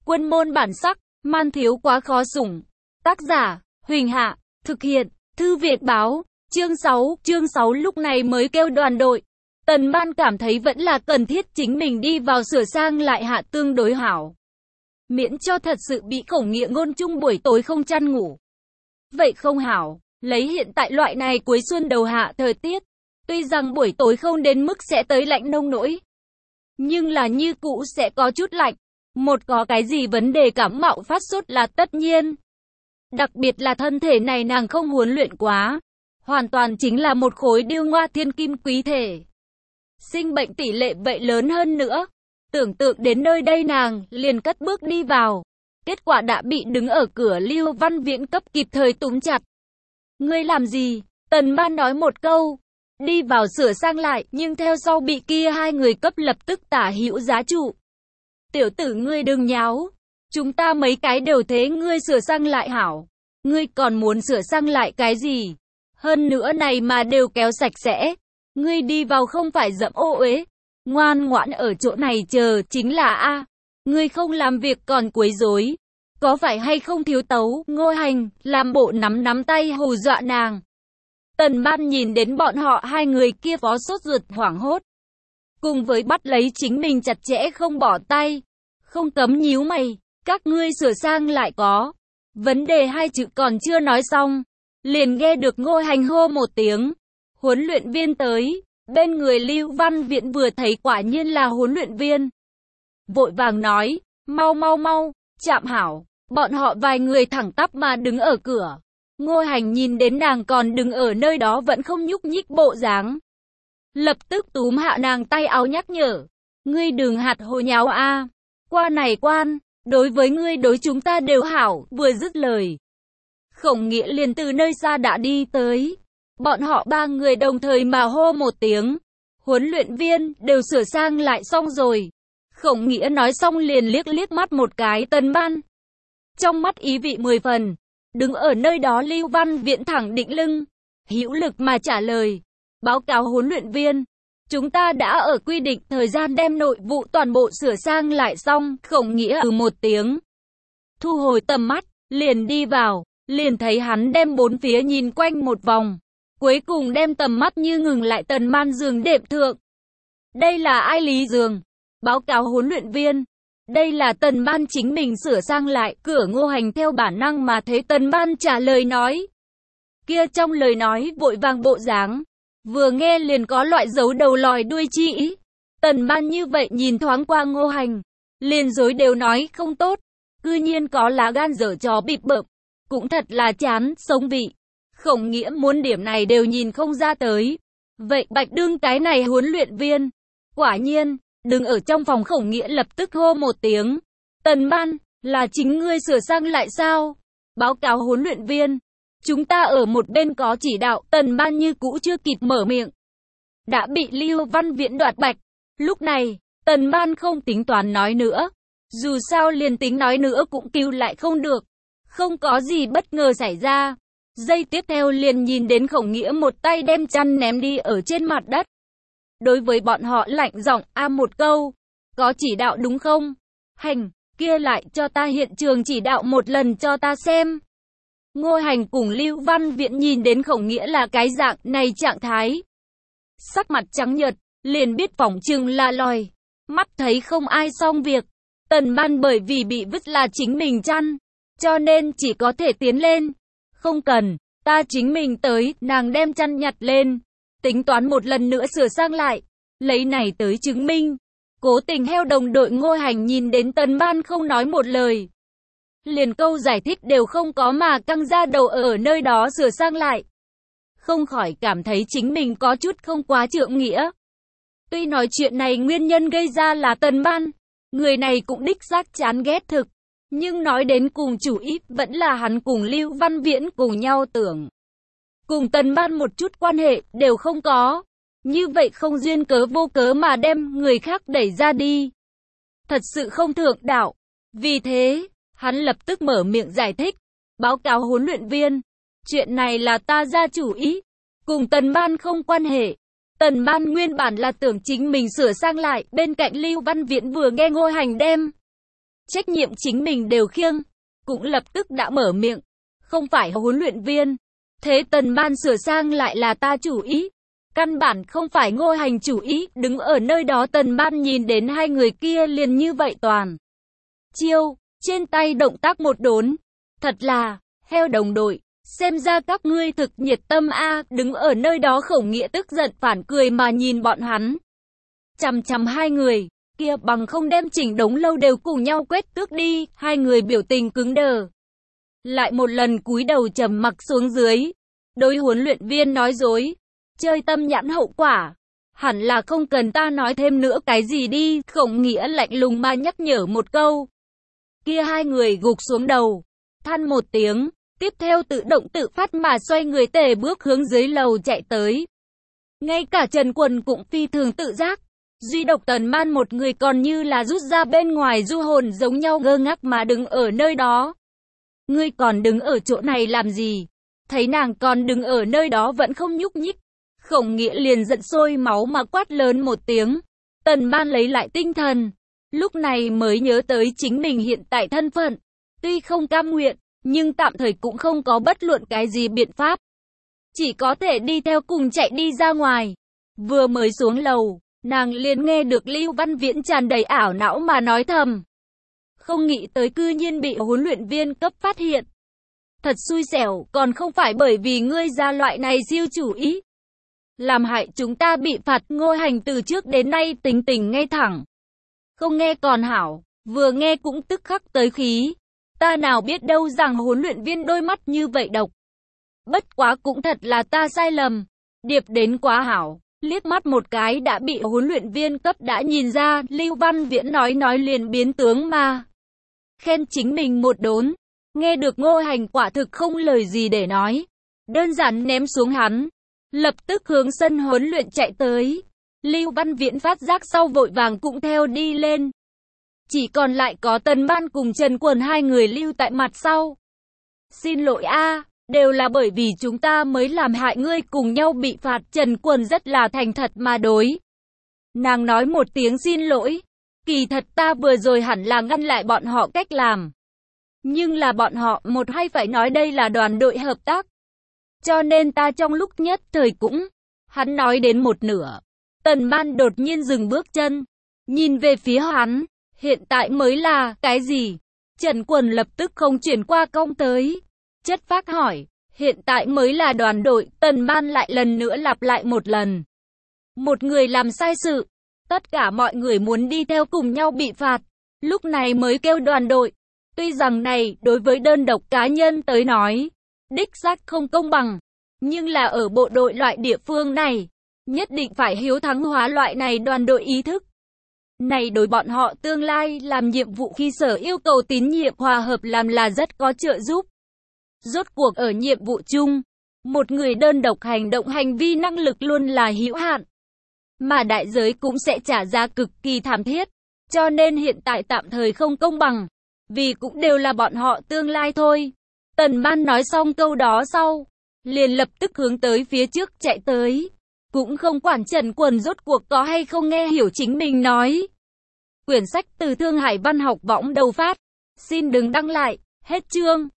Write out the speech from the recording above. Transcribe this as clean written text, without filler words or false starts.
Quân môn bản sắc, man thiếu quá khó sủng. Tác giả, Huỳnh Hạ, thực hiện, Thư Việt Báo, chương 6 lúc này mới kêu đoàn đội. Tần Ban cảm thấy vẫn là cần thiết chính mình đi vào sửa sang lại hạ tương đối hảo. Miễn cho thật sự bị Khổng Nghĩa ngôn chung buổi tối không chăn ngủ. Vậy không hảo, lấy hiện tại loại này cuối xuân đầu hạ thời tiết. Tuy rằng buổi tối không đến mức sẽ tới lạnh nông nỗi. Nhưng là như cũ sẽ có chút lạnh. Một có cái gì vấn đề cảm mạo phát sốt là tất nhiên. Đặc biệt là thân thể này nàng không huấn luyện quá. Hoàn toàn chính là một khối điêu ngoa thiên kim quý thể. Sinh bệnh tỷ lệ vậy lớn hơn nữa. Tưởng tượng đến nơi đây nàng liền cất bước đi vào. Kết quả đã bị đứng ở cửa Lưu Văn Viễn cấp kịp thời túm chặt. Ngươi làm gì? Tần Ban nói một câu. Đi vào sửa sang lại, nhưng theo sau bị kia hai người cấp lập tức tả hữu giá trụ. Tiểu tử ngươi đừng nháo. Chúng ta mấy cái đều thế ngươi sửa sang lại hảo. Ngươi còn muốn sửa sang lại cái gì? Hơn nữa này mà đều kéo sạch sẽ. Ngươi đi vào không phải dậm ô uế. Ngoan ngoãn ở chỗ này chờ chính là A. Ngươi không làm việc còn quấy rối. Có phải hay không thiếu tấu? Ngô Hành làm bộ nắm tay hù dọa nàng. Tần Ban nhìn đến bọn họ hai người kia phó sốt ruột hoảng hốt. Cùng với bắt lấy chính mình chặt chẽ không bỏ tay. Không cấm nhíu mày. Các ngươi sửa sang lại có. Vấn đề hai chữ còn chưa nói xong. Liền nghe được Ngô Hành hô một tiếng. Huấn luyện viên tới. Bên người Lưu Văn Viễn vừa thấy quả nhiên là huấn luyện viên. Vội vàng nói. Mau. Chạm hảo. Bọn họ vài người thẳng tắp mà đứng ở cửa. Ngô Hành nhìn đến nàng còn đứng ở nơi đó vẫn không nhúc nhích bộ dáng. Lập tức túm hạ nàng tay áo nhắc nhở. Ngươi đừng hạt hồ nháo a. Qua này quan, đối với ngươi đối chúng ta đều hảo, vừa dứt lời. Khổng Nghĩa liền từ nơi xa đã đi tới. Bọn họ ba người đồng thời mà hô một tiếng. Huấn luyện viên đều sửa sang lại xong rồi. Khổng Nghĩa nói xong liền liếc mắt một cái Tần Ban. Trong mắt ý vị 10 phần. Đứng ở nơi đó Lưu Văn Viễn thẳng định lưng. Hữu lực mà trả lời. Báo cáo huấn luyện viên. Chúng ta đã ở quy định thời gian đem nội vụ toàn bộ sửa sang lại xong. Khổng Nghĩa một tiếng. Thu hồi tầm mắt. Liền đi vào. Liền thấy hắn đem bốn phía nhìn quanh một vòng. Cuối cùng đem tầm mắt như ngừng lại Tần Ban giường đệm thượng. Đây là ai Lý giường? Báo cáo huấn luyện viên. Đây là Tần Ban chính mình sửa sang lại. Cửa Ngô Hành theo bản năng mà thấy Tần Ban trả lời nói. Kia trong lời nói vội vàng bộ dáng. Vừa nghe liền có loại giấu đầu lòi đuôi chi ý. Tần Ban như vậy nhìn thoáng qua Ngô Hành. Liền dối đều nói không tốt. Cư nhiên có lá gan dở trò bịp bợm. Cũng thật là chán, sống vị. Khổng Nghĩa muốn điểm này đều nhìn không ra tới. Vậy Bạch Đương cái này huấn luyện viên. Quả nhiên, đứng ở trong phòng Khổng Nghĩa lập tức hô một tiếng. Tần Ban, là chính ngươi sửa sang lại sao? Báo cáo huấn luyện viên. Chúng ta ở một bên có chỉ đạo. Tần Ban như cũ chưa kịp mở miệng. Đã bị Lưu Văn Viễn đoạt bạch. Lúc này, Tần Ban không tính toán nói nữa. Dù sao liền tính nói nữa cũng cứu lại không được. Không có gì bất ngờ xảy ra. Giây tiếp theo liền nhìn đến Khổng Nghĩa một tay đem chăn ném đi ở trên mặt đất. Đối với bọn họ lạnh giọng một câu. Có chỉ đạo đúng không? Hành, kia lại cho ta hiện trường chỉ đạo một lần cho ta xem. Ngô Hành cùng Lưu Văn Viễn nhìn đến Khổng Nghĩa là cái dạng này trạng thái. Sắc mặt trắng nhợt, liền biết phỏng chừng là lòi. Mắt thấy không ai xong việc. Tần Ban bởi vì bị vứt là chính mình chăn. Cho nên chỉ có thể tiến lên. Không cần, ta chính mình tới, nàng đem chăn nhặt lên. Tính toán một lần nữa sửa sang lại. Lấy này tới chứng minh. Cố tình heo đồng đội Ngô Hành nhìn đến Tần Ban không nói một lời. Liền câu giải thích đều không có mà căng ra đầu ở nơi đó sửa sang lại. Không khỏi cảm thấy chính mình có chút không quá trượng nghĩa. Tuy nói chuyện này nguyên nhân gây ra là Tần Ban. Người này cũng đích xác chán ghét thực. Nhưng nói đến cùng chủ ý vẫn là hắn cùng Lưu Văn Viễn cùng nhau tưởng. Cùng Tần Ban một chút quan hệ đều không có. Như vậy không duyên cớ vô cớ mà đem người khác đẩy ra đi. Thật sự không thượng đạo. Vì thế, hắn lập tức mở miệng giải thích. Báo cáo huấn luyện viên. Chuyện này là ta ra chủ ý. Cùng Tần Ban không quan hệ. Tần Ban nguyên bản là tưởng chính mình sửa sang lại. Bên cạnh Lưu Văn Viễn vừa nghe Ngô Hành đem trách nhiệm chính mình đều khiêng, cũng lập tức đã mở miệng. Không phải huấn luyện viên. Thế Tần Ban sửa sang lại là ta chủ ý. Căn bản không phải Ngô Hành chủ ý. Đứng ở nơi đó Tần Ban nhìn đến hai người kia liền như vậy toàn. Chiêu, trên tay động tác một đốn. Thật là, heo đồng đội. Xem ra các ngươi thực nhiệt tâm a. Đứng ở nơi đó Khổng Nghĩa tức giận phản cười mà nhìn bọn hắn. Chằm chằm hai người kia bằng không đem chỉnh đống lâu đều cùng nhau quét tước đi. Hai người biểu tình cứng đờ. Lại một lần cúi đầu trầm mặc xuống dưới. Đối huấn luyện viên nói dối. Chơi tâm nhãn hậu quả. Hẳn là không cần ta nói thêm nữa cái gì đi. Khổng Nghĩa lạnh lùng mà nhắc nhở một câu. Kia hai người gục xuống đầu. Than một tiếng. Tiếp theo tự động tự phát mà xoay người tề bước hướng dưới lầu chạy tới. Ngay cả Trần Quần cũng phi thường tự giác. Duy độc Tần Ban một người còn như là rút ra bên ngoài du hồn giống nhau ngơ ngác mà đứng ở nơi đó. Ngươi còn đứng ở chỗ này làm gì? Thấy nàng còn đứng ở nơi đó vẫn không nhúc nhích. Khổng Nghĩa liền giận sôi máu mà quát lớn một tiếng. Tần Ban lấy lại tinh thần. Lúc này mới nhớ tới chính mình hiện tại thân phận. Tuy không cam nguyện, nhưng tạm thời cũng không có bất luận cái gì biện pháp. Chỉ có thể đi theo cùng chạy đi ra ngoài. Vừa mới xuống lầu, nàng liền nghe được Lưu Văn Viễn tràn đầy ảo não mà nói thầm. Không nghĩ tới cư nhiên bị huấn luyện viên cấp phát hiện. Thật xui xẻo, còn không phải bởi vì ngươi ra loại này siêu chủ ý. Làm hại chúng ta bị phạt. Ngô Hành từ trước đến nay tính tình ngay thẳng. Không nghe còn hảo, vừa nghe cũng tức khắc tới khí. Ta nào biết đâu rằng huấn luyện viên đôi mắt như vậy độc. Bất quá cũng thật là ta sai lầm. Điệp đến quá hảo. Liếc mắt một cái đã bị huấn luyện viên cấp đã nhìn ra. Lưu Văn Viễn nói liền biến tướng mà khen chính mình một đốn. Nghe được Ngô Hành quả thực không lời gì để nói. Đơn giản ném xuống hắn. Lập tức hướng sân huấn luyện chạy tới. Lưu Văn Viễn phát giác sau vội vàng cũng theo đi lên. Chỉ còn lại có Tần Ban cùng Trần Quần hai người lưu tại mặt sau. Xin lỗi a, đều là bởi vì chúng ta mới làm hại ngươi cùng nhau bị phạt. Trần Quần rất là thành thật mà đối. Nàng nói một tiếng xin lỗi. Kỳ thật ta vừa rồi hẳn là ngăn lại bọn họ cách làm. Nhưng là bọn họ một hay phải nói đây là đoàn đội hợp tác. Cho nên ta trong lúc nhất thời cũng. Hắn nói đến một nửa. Tần Ban đột nhiên dừng bước chân. Nhìn về phía hắn. Hiện tại mới là cái gì? Trần Quần lập tức không chuyển qua công tới. Chất phác hỏi. Hiện tại mới là đoàn đội. Tần Ban lại lần nữa lặp lại một lần. Một người làm sai sự. Tất cả mọi người muốn đi theo cùng nhau bị phạt. Lúc này mới kêu đoàn đội. Tuy rằng này đối với đơn độc cá nhân tới nói. Đích xác không công bằng. Nhưng là ở bộ đội loại địa phương này. Nhất định phải hiếu thắng hóa loại này đoàn đội ý thức. Này đối bọn họ tương lai làm nhiệm vụ khi sở yêu cầu tín nhiệm hòa hợp làm là rất có trợ giúp. Rốt cuộc ở nhiệm vụ chung, một người đơn độc hành động hành vi năng lực luôn là hữu hạn. Mà đại giới cũng sẽ trả giá cực kỳ thảm thiết. Cho nên hiện tại tạm thời không công bằng. Vì cũng đều là bọn họ tương lai thôi. Tần Ban nói xong câu đó sau. Liền lập tức hướng tới phía trước chạy tới. Cũng không quản Trần Quần rốt cuộc có hay không nghe hiểu chính mình nói. Quyển sách từ Thương Hải Văn học võng đầu phát. Xin đừng đăng lại. Hết chương.